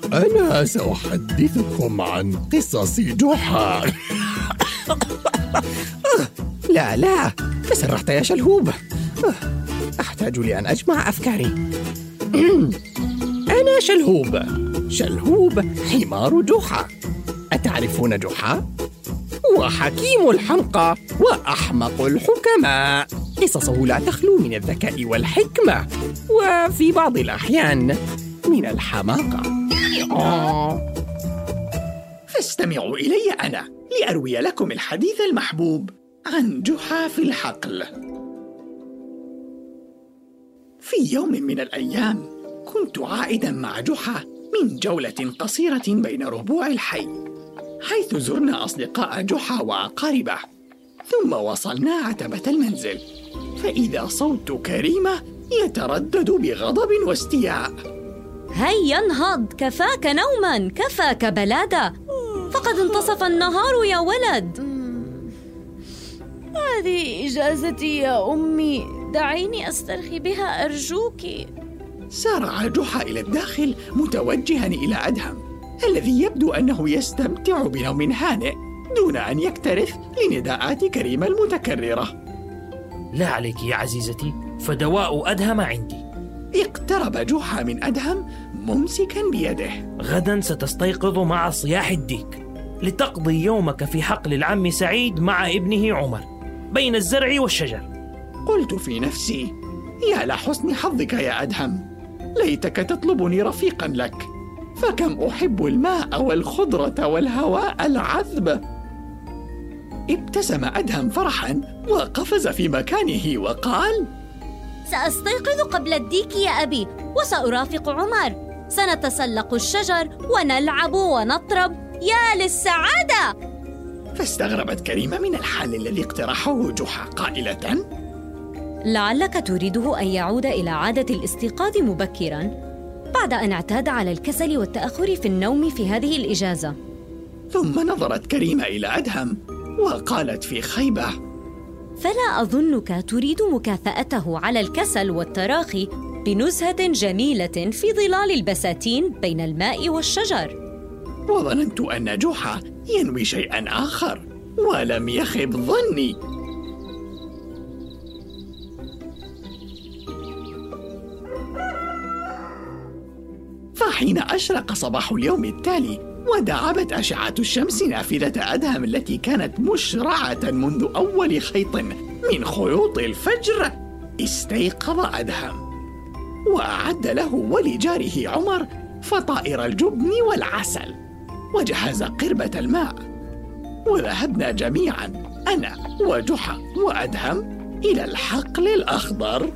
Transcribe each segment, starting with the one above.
أنا سأحدثكم عن قصص جحا. لا تسرحت يا شلهوب. أحتاج لأن أجمع أفكاري. أنا شلهوب حمار جحا. أتعرفون جحا؟ هو حكيم الحمقى وأحمق الحكماء. قصصه لا تخلو من الذكاء والحكمة، وفي بعض الأحيان من الحماقة. فاستمعوا إلي أنا لأروي لكم الحديث المحبوب عن جحا في الحقل. في يوم من الأيام كنت عائدا مع جحا من جولة قصيرة بين ربوع الحي، حيث زرنا أصدقاء جحا وأقاربه، ثم وصلنا عتبة المنزل، فإذا صوت كريمة يتردد بغضب واستياء. هيا انهض، كفاك نوما، كفاك بلادة، فقد انتصف النهار يا ولد. هذه إجازتي يا أمي، دعيني أسترخي بها أرجوك. سارع جحا إلى الداخل متوجها إلى أدهم، الذي يبدو أنه يستمتع بنوم هانئ دون أن يكترث لنداءات كريمة المتكررة. لا عليك يا عزيزتي، فدواء أدهم عندي. اقترب جحا من أدهم ممسكا بيده. غدا ستستيقظ مع صياح الديك لتقضي يومك في حقل العم سعيد مع ابنه عمر بين الزرع والشجر. قلت في نفسي: يا لحسن حظك يا أدهم، ليتك تطلبني رفيقا لك، فكم أحب الماء والخضرة والهواء العذب. ابتسم أدهم فرحا وقفز في مكانه وقال: سأستيقظ قبل الديك يا أبي، وسأرافق عمر، سنتسلق الشجر ونلعب ونطرب، يا للسعادة. فاستغربت كريمة من الحل الذي اقترحه جحا قائلة: لعلك تريده أن يعود إلى عادة الاستيقاظ مبكراً بعد أن اعتاد على الكسل والتأخر في النوم في هذه الإجازة. ثم نظرت كريمة إلى أدهم وقالت في خيبة: فلا أظنك تريد مكافأته على الكسل والتراخي بنزهة جميلة في ظلال البساتين بين الماء والشجر. وظننت أن جحا ينوي شيئا آخر، ولم يخب ظني. فحين أشرق صباح اليوم التالي ودعبت أشعة الشمس نافذة أدهم التي كانت مشرعة منذ أول خيط من خيوط الفجر، استيقظ أدهم وأعد له ولجاره عمر فطائر الجبن والعسل، وجهز قربة الماء، وذهبنا جميعا أنا وجحا وأدهم إلى الحقل الأخضر.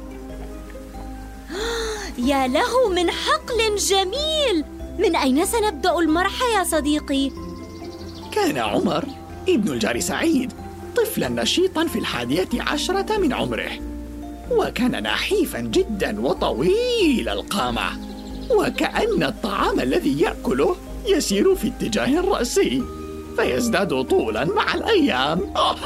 يا له من حقل جميل! من أين سنبدأ المرح يا صديقي؟ كان عمر ابن الجار سعيد طفلا نشيطا في 11 من عمره، وكان نحيفا جدا وطويل القامة، وكأن الطعام الذي يأكله يسير في اتجاه رأسي فيزداد طولا مع الأيام.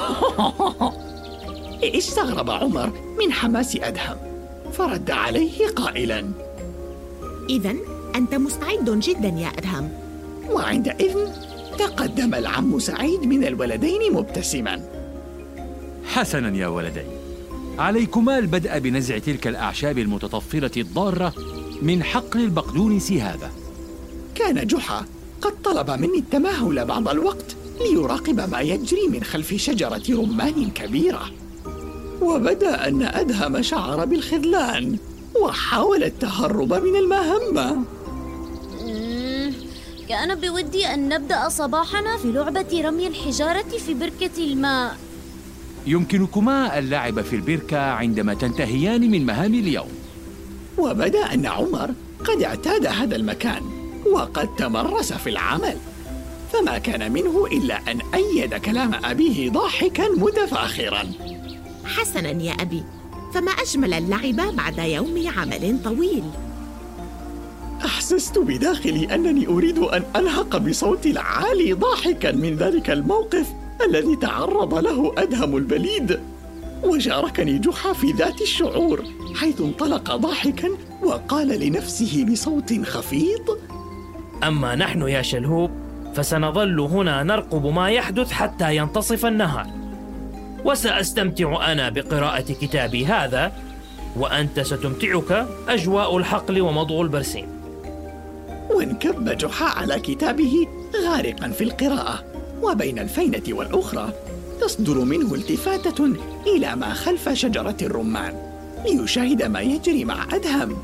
استغرب عمر من حماس أدهم فرد عليه قائلا: إذن أنت مستعد جدا يا أدهم. وعندئذ تقدم العم سعيد من الولدين مبتسما: حسنا يا ولدي، عليكما البدء بنزع تلك الأعشاب المتطفلة الضارة من حقل البقدونس هذا. كان جحا قد طلب مني التمهل بعض الوقت ليراقب ما يجري من خلف شجرة رمان كبيرة، وبدا أن أدهم شعر بالخذلان وحاول التهرب من المهمة. كان بودي أن نبدأ صباحنا في لعبة رمي الحجارة في بركة الماء. يمكنكما اللعب في البركة عندما تنتهيان من مهام اليوم. وبدا أن عمر قد اعتاد هذا المكان وقد تمرس في العمل، فما كان منه إلا أن أيد كلام أبيه ضاحكا متفاخرا: حسنا يا أبي، فما أجمل اللعب بعد يوم عمل طويل. أحسست بداخلي أنني أريد أن أنهق بصوتي العالي ضاحكا من ذلك الموقف الذي تعرض له أدهم البليد، وشاركني جحا في ذات الشعور، حيث انطلق ضاحكا وقال لنفسه بصوت خفيض: أما نحن يا شلهوب فسنظل هنا نرقب ما يحدث حتى ينتصف النهار، وسأستمتع أنا بقراءة كتابي هذا، وأنت ستمتعك أجواء الحقل ومضغ البرسيم. وانكب جحا على كتابه غارقا في القراءة، وبين الفينة والأخرى تصدر منه التفاتة إلى ما خلف شجرة الرمان ليشاهد ما يجري مع أدهم.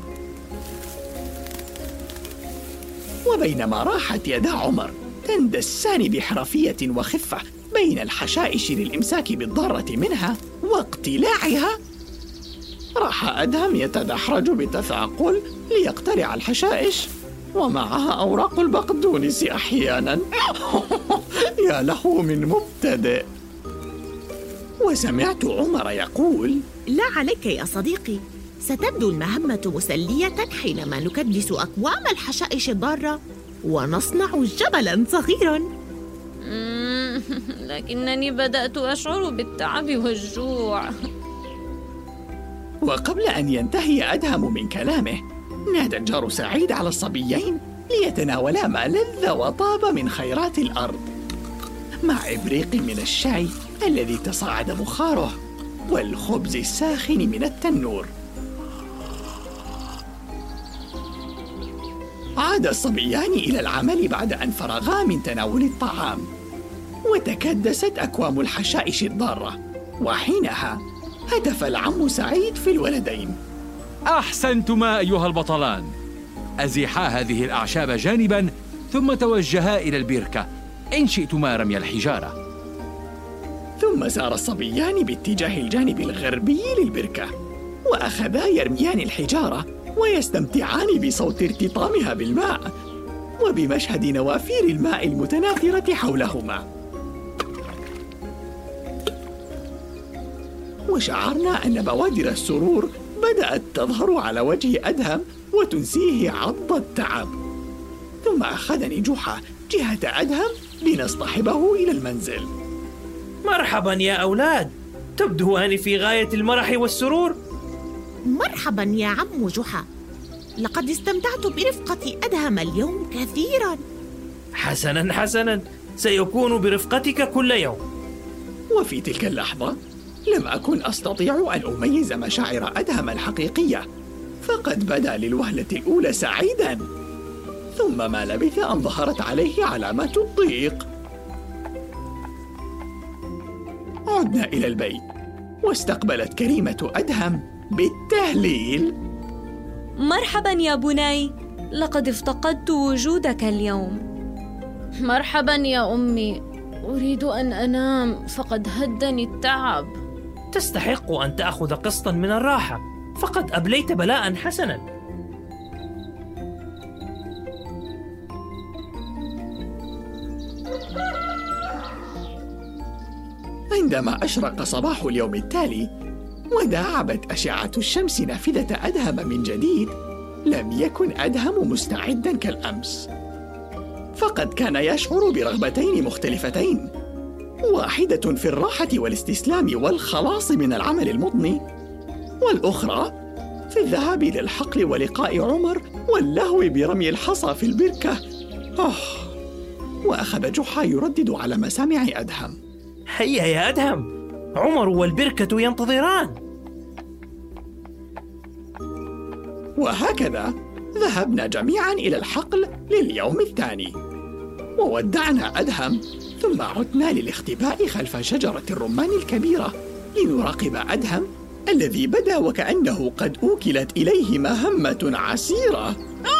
وبينما راحت يدا عمر تندسان بحرفية وخفة بين الحشائش للإمساك بالضارة منها واقتلاعها، راح أدهم يتدحرج بتثاقل ليقتلع الحشائش ومعها أوراق البقدونس أحيانا. يا له من مبتدئ. وسمعت عمر يقول: لا عليك يا صديقي، ستبدو المهمة مسلية حينما نكدس أكوام الحشائش الضارة ونصنع جبلاً صغيراً. لكنني بدأت أشعر بالتعب والجوع. وقبل أن ينتهي أدهم من كلامه نادى الجار سعيد على الصبيين ليتناولا ما لذ وطاب من خيرات الأرض، مع إبريق من الشاي الذي تصاعد بخاره والخبز الساخن من التنور. عاد الصبيان إلى العمل بعد أن فرغا من تناول الطعام، وتكدست أكوام الحشائش الضارة، وحينها هتف العم سعيد في الولدين: أحسنتما أيها البطلان. أزيحا هذه الأعشاب جانباً ثم توجها إلى البركة إن شئتما رمي الحجارة. ثم سار الصبيان باتجاه الجانب الغربي للبركة، وأخذا يرميان الحجارة ويستمتعان بصوت ارتطامها بالماء وبمشهد نوافير الماء المتناثرة حولهما. وشعرنا أن بوادر السرور بدأت تظهر على وجه أدهم وتنسيه عض التعب. ثم أخذني جحا جهة أدهم لنصطحبه إلى المنزل. مرحبا يا أولاد، تبدوان في غاية المرح والسرور. مرحبا يا عم جحا، لقد استمتعت برفقة أدهم اليوم كثيرا. حسنا حسنا، سيكون برفقتك كل يوم. وفي تلك اللحظة لم أكن أستطيع أن أميز مشاعر أدهم الحقيقية، فقد بدا للوهلة الأولى سعيدا، ثم ما لبث أن ظهرت عليه علامات الضيق. عدنا إلى البيت، واستقبلت كريمة أدهم بالتهليل: مرحبا يا بني، لقد افتقدت وجودك اليوم. مرحبا يا أمي، أريد أن أنام فقد هدني التعب. تستحق أن تأخذ قسطا من الراحة، فقد أبليت بلاء حسنا. عندما أشرق صباح اليوم التالي وداعبت أشعة الشمس نافذة أدهم من جديد، لم يكن أدهم مستعدا كالأمس، فقد كان يشعر برغبتين مختلفتين، واحدة في الراحة والاستسلام والخلاص من العمل المضني، والأخرى في الذهاب للحقل ولقاء عمر واللهو برمي الحصى في البركة. وأخذ جحا يردد على مسامع أدهم: هيا يا أدهم، عمر والبركة ينتظران. وهكذا ذهبنا جميعا إلى الحقل لليوم الثاني، وودعنا أدهم، ثم عدنا للاختباء خلف شجرة الرمان الكبيرة لنراقب أدهم الذي بدا وكأنه قد أوكلت إليه مهمة عسيرة.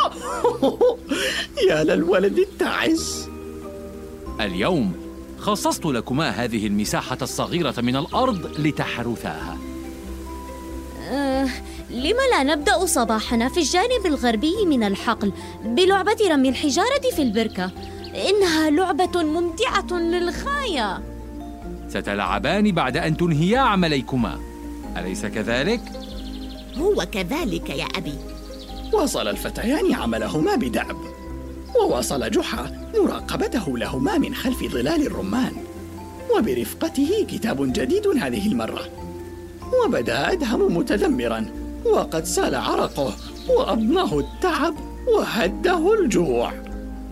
يا للولد التعس. اليوم خصصت لكما هذه المساحة الصغيرة من الأرض لتحرثاها. لم لا نبدأ صباحنا في الجانب الغربي من الحقل بلعبة رمي الحجارة في البركة؟ إنها لعبة ممتعة للغاية. ستلعبان بعد أن تنهيا عمليكما، أليس كذلك؟ هو كذلك يا أبي. واصل الفتيان عملهما بدأب، وواصل جحا مراقبته لهما من خلف ظلال الرمان، وبرفقته كتاب جديد هذه المرة. وبدا أدهم متذمرا، وقد سال عرقه وأضناه التعب وهده الجوع.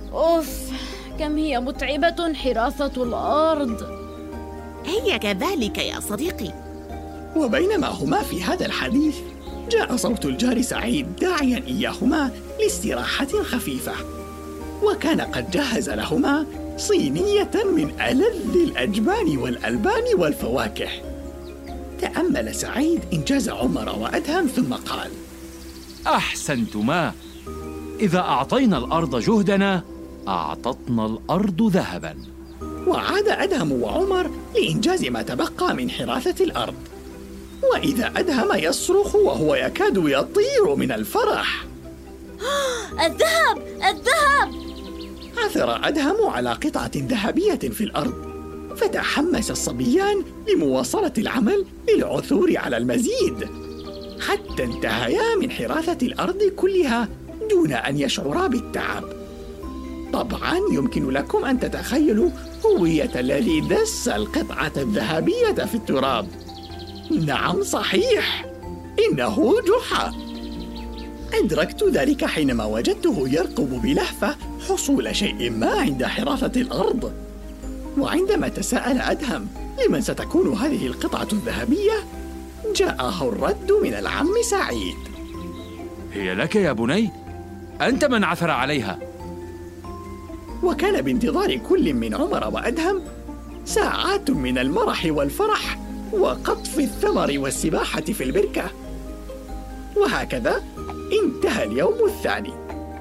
أوف، كم هي متعبة حراثة الأرض. هي كذلك يا صديقي. وبينما هما في هذا الحديث، جاء صوت الجار سعيد داعيا إياهما لاستراحة خفيفة، وكان قد جهز لهما صينية من ألذ الأجبان والألبان والفواكه. تأمل سعيد إنجاز عمر وأدهم ثم قال: أحسنتما، إذا أعطينا الأرض جهدنا أعطتنا الأرض ذهباً. وعاد أدهم وعمر لإنجاز ما تبقى من حراثة الأرض، وإذا أدهم يصرخ وهو يكاد يطير من الفرح. الذهب! الذهب! عثر أدهم على قطعة ذهبية في الأرض، فتحمس الصبيان لمواصلة العمل للعثور على المزيد، حتى انتهيا من حراثة الأرض كلها دون أن يشعرا بالتعب. طبعاً يمكن لكم أن تتخيلوا هوية الذي دس القطعة الذهبية في التراب. نعم صحيح، إنه جحا. أدركت ذلك حينما وجدته يرقب بلهفة حصول شيء ما عند حراثة الأرض. وعندما تساءل أدهم لمن ستكون هذه القطعة الذهبية، جاءه الرد من العم سعيد: هي لك يا بني، أنت من عثر عليها. وكان بانتظار كل من عمر وأدهم ساعات من المرح والفرح وقطف الثمر والسباحة في البركة. وهكذا انتهى اليوم الثاني.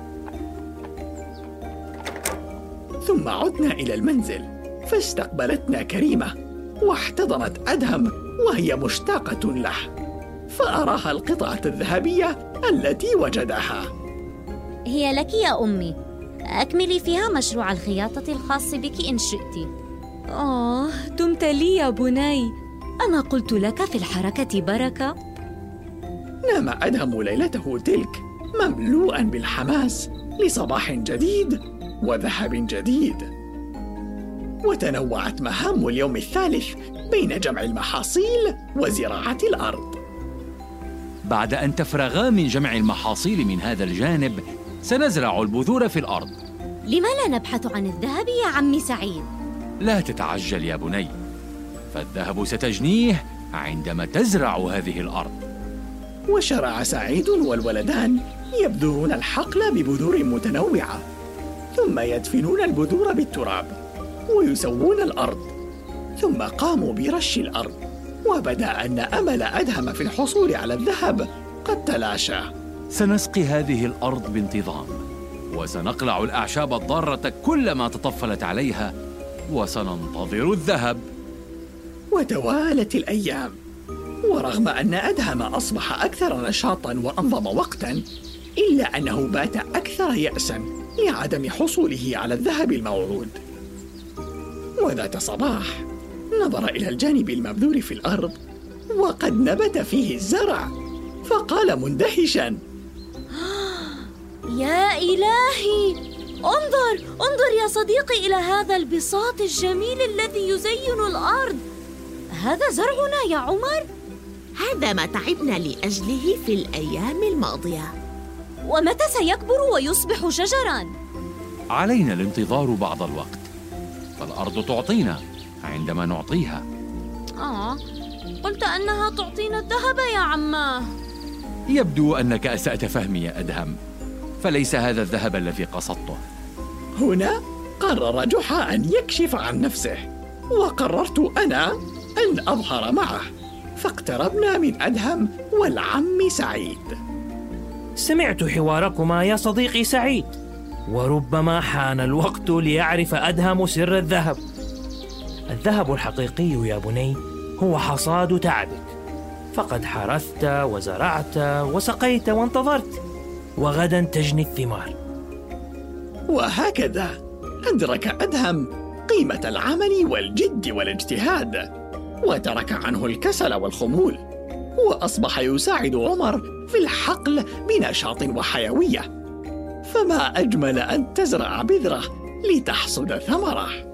ثم عدنا إلى المنزل، فاستقبلتنا كريمة واحتضنت أدهم وهي مشتاقة له، فأراها القطعة الذهبية التي وجدها. هي لك يا أمي، أكملي فيها مشروع الخياطة الخاص بك إن شئت. دمت لي يا بني، أما قلت لك في الحركة بركة؟ نام أدهم ليلته تلك مملوءا بالحماس لصباح جديد وذهب جديد. وتنوعت مهام اليوم الثالث بين جمع المحاصيل وزراعة الأرض. بعد أن تفرغا من جمع المحاصيل من هذا الجانب، سنزرع البذور في الأرض. لما لا نبحث عن الذهب يا عم سعيد؟ لا تتعجل يا بني، فالذهب ستجنيه عندما تزرع هذه الأرض. وشرع سعيد والولدان يبذرون الحقل ببذور متنوعة، ثم يدفنون البذور بالتراب ويسوون الأرض، ثم قاموا برش الأرض. وبدا أن أمل أدهم في الحصول على الذهب قد تلاشى. سنسقي هذه الأرض بانتظام، وسنقلع الأعشاب الضارة كلما تطفلت عليها، وسننتظر الذهب. وتوالت الأيام، ورغم أن أدهم أصبح أكثر نشاطاً وأنظم وقتاً، إلا أنه بات أكثر يأساً لعدم حصوله على الذهب الموعود. وذات صباح نظر إلى الجانب المبذور في الأرض، وقد نبت فيه الزرع، فقال مندهشاً: يا إلهي، انظر يا صديقي إلى هذا البساط الجميل الذي يزين الأرض. هذا زرعنا يا عمر؟ هذا ما تعبنا لأجله في الأيام الماضية. ومتى سيكبر ويصبح شجراً؟ علينا الانتظار بعض الوقت، فالأرض تعطينا عندما نعطيها. قلت أنها تعطينا الذهب يا عماه. يبدو أنك أسأت فهمي يا أدهم، فليس هذا الذهب الذي قصدته. هنا قرر جحا أن يكشف عن نفسه، وقررت أنا أن أظهر معه، فاقتربنا من أدهم والعم سعيد. سمعت حواركما يا صديقي سعيد، وربما حان الوقت ليعرف أدهم سر الذهب. الذهب الحقيقي يا بني هو حصاد تعبك، فقد حرثت وزرعت وسقيت وانتظرت، وغدا تجني الثمار. وهكذا أدرك أدهم قيمة العمل والجد والاجتهاد، وترك عنه الكسل والخمول، وأصبح يساعد عمر في الحقل بنشاط وحيوية. فما أجمل أن تزرع بذرة لتحصد ثمرة.